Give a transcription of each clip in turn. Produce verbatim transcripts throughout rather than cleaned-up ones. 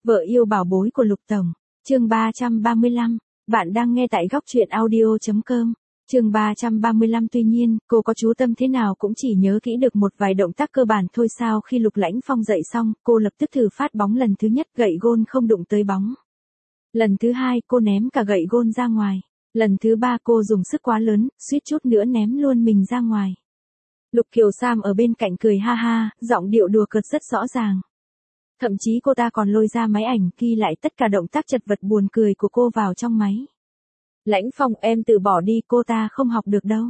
Vợ yêu bảo bối của Lục Tổng. Chương ba trăm ba mươi lăm. Bạn đang nghe tại góc truyện audio chấm com. Chương ba trăm ba mươi lăm. Tuy nhiên, cô có chú tâm thế nào cũng chỉ nhớ kỹ được một vài động tác cơ bản thôi sao. Khi Lục Lãnh Phong dậy xong, cô lập tức thử phát bóng lần thứ nhất, gậy gôn không đụng tới bóng. Lần thứ hai, cô ném cả gậy gôn ra ngoài. Lần thứ ba cô dùng sức quá lớn, suýt chút nữa ném luôn mình ra ngoài. Lục Kiều Sam ở bên cạnh cười ha ha, giọng điệu đùa cợt rất rõ ràng. Thậm chí cô ta còn lôi ra máy ảnh ghi lại tất cả động tác chật vật buồn cười của cô vào trong máy. Lãnh Phong, em tự bỏ đi, cô ta không học được đâu.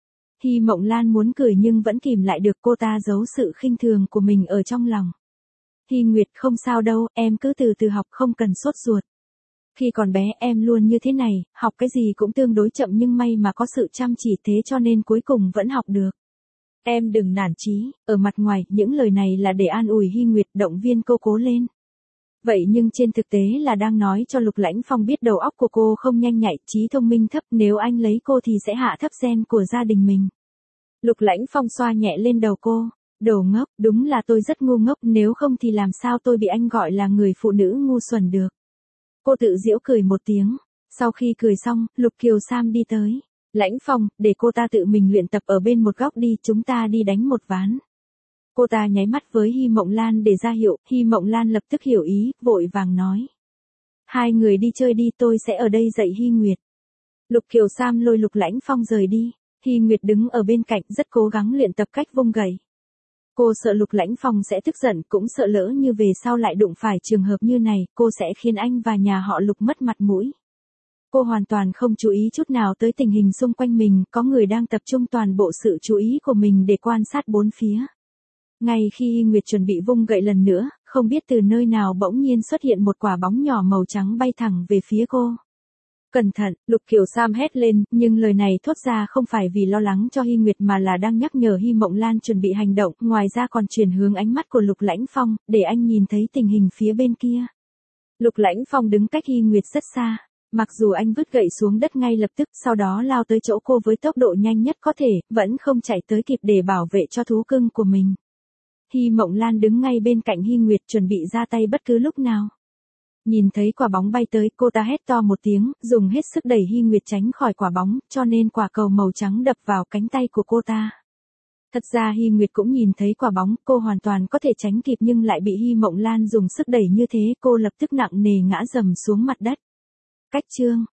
Hy Mộng Lan muốn cười nhưng vẫn kìm lại được, cô ta giấu sự khinh thường của mình ở trong lòng. Hy Nguyệt, không sao đâu, em cứ từ từ học, không cần sốt ruột. Khi còn bé em luôn như thế này, học cái gì cũng tương đối chậm nhưng may mà có sự chăm chỉ thế cho nên cuối cùng vẫn học được. Em đừng nản chí, ở mặt ngoài, những lời này là để an ủi Hy Nguyệt, động viên cô cố lên. Vậy nhưng trên thực tế là đang nói cho Lục Lãnh Phong biết đầu óc của cô không nhanh nhạy, trí thông minh thấp, nếu anh lấy cô thì sẽ hạ thấp gen của gia đình mình. Lục Lãnh Phong xoa nhẹ lên đầu cô, đồ ngốc, đúng là tôi rất ngu ngốc, nếu không thì làm sao tôi bị anh gọi là người phụ nữ ngu xuẩn được. Cô tự giễu cười một tiếng, sau khi cười xong, Lục Kiều Sam đi tới. Lãnh Phong, để cô ta tự mình luyện tập ở bên một góc đi, chúng ta đi đánh một ván. Cô ta nháy mắt với Hy Mộng Lan để ra hiệu, Hy Mộng Lan lập tức hiểu ý, vội vàng nói. Hai người đi chơi đi, tôi sẽ ở đây dạy Hy Nguyệt. Lục Kiều Sam lôi Lục Lãnh Phong rời đi, Hy Nguyệt đứng ở bên cạnh rất cố gắng luyện tập cách vung gậy. Cô sợ Lục Lãnh Phong sẽ tức giận, cũng sợ lỡ như về sau lại đụng phải trường hợp như này, cô sẽ khiến anh và nhà họ Lục mất mặt mũi. Cô hoàn toàn không chú ý chút nào tới tình hình xung quanh mình, có người đang tập trung toàn bộ sự chú ý của mình để quan sát bốn phía. Ngay khi Hy Nguyệt chuẩn bị vung gậy lần nữa, không biết từ nơi nào bỗng nhiên xuất hiện một quả bóng nhỏ màu trắng bay thẳng về phía cô. Cẩn thận, Lục Kiều Sam hét lên, nhưng lời này thốt ra không phải vì lo lắng cho Hy Nguyệt mà là đang nhắc nhở Hy Mộng Lan chuẩn bị hành động, ngoài ra còn chuyển hướng ánh mắt của Lục Lãnh Phong, để anh nhìn thấy tình hình phía bên kia. Lục Lãnh Phong đứng cách Hy Nguyệt rất xa. Mặc dù anh vứt gậy xuống đất ngay lập tức, sau đó lao tới chỗ cô với tốc độ nhanh nhất có thể, vẫn không chạy tới kịp để bảo vệ cho thú cưng của mình. Hy Mộng Lan đứng ngay bên cạnh Hy Nguyệt chuẩn bị ra tay bất cứ lúc nào. Nhìn thấy quả bóng bay tới, cô ta hét to một tiếng, dùng hết sức đẩy Hy Nguyệt tránh khỏi quả bóng, cho nên quả cầu màu trắng đập vào cánh tay của cô ta. Thật ra Hy Nguyệt cũng nhìn thấy quả bóng, cô hoàn toàn có thể tránh kịp nhưng lại bị Hy Mộng Lan dùng sức đẩy như thế, cô lập tức nặng nề ngã dầm xuống mặt đất. Cách chương